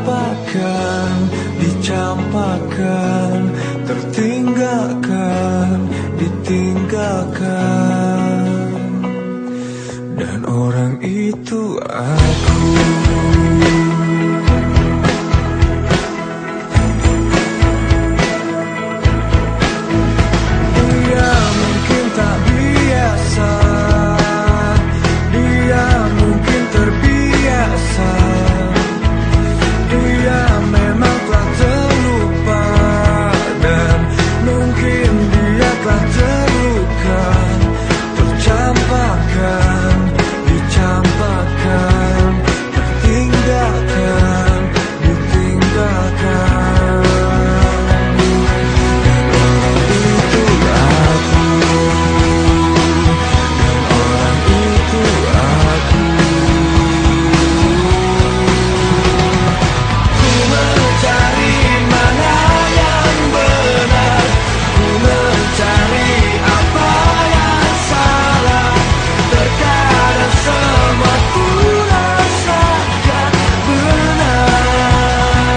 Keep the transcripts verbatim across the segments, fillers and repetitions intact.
terlupakan, dicampakkan, tertinggalkan, ditinggalkan. Dan orang itu aku. Dia mungkin tak biasa, dia mungkin terbiasa, dia memang telah terlupa, dan mungkin dia telah terluka, tercampakkan, dicampakkan, tertinggalkan, ditinggalkan. Dan orang itu aku, dan orang itu aku. Ku mencari mana yang benar, ku mencari apa yang salah. Terkadang semua ku rasakan benar.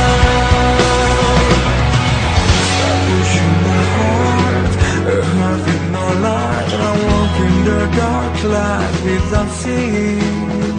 I push in my heart, a heart with no light. I walk in the dark light without seeing.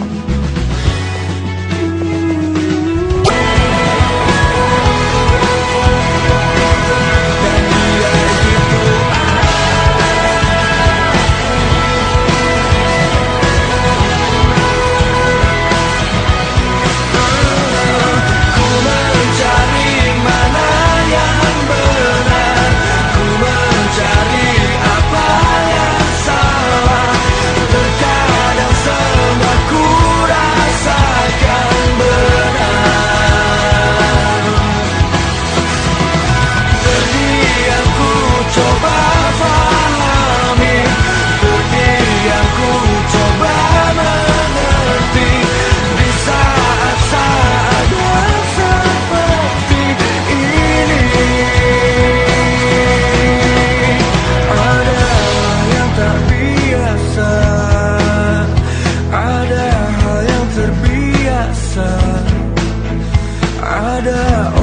Ku mencari mana yang benar, ku mencari apa yang salah. Terkadang semua ku rasakan benar. Sedih yang ku coba pahami, putih yang ku coba mengerti. Di saat-saat yang seperti ini, ada hal yang tak biasa, ada hal yang terbiasa, ada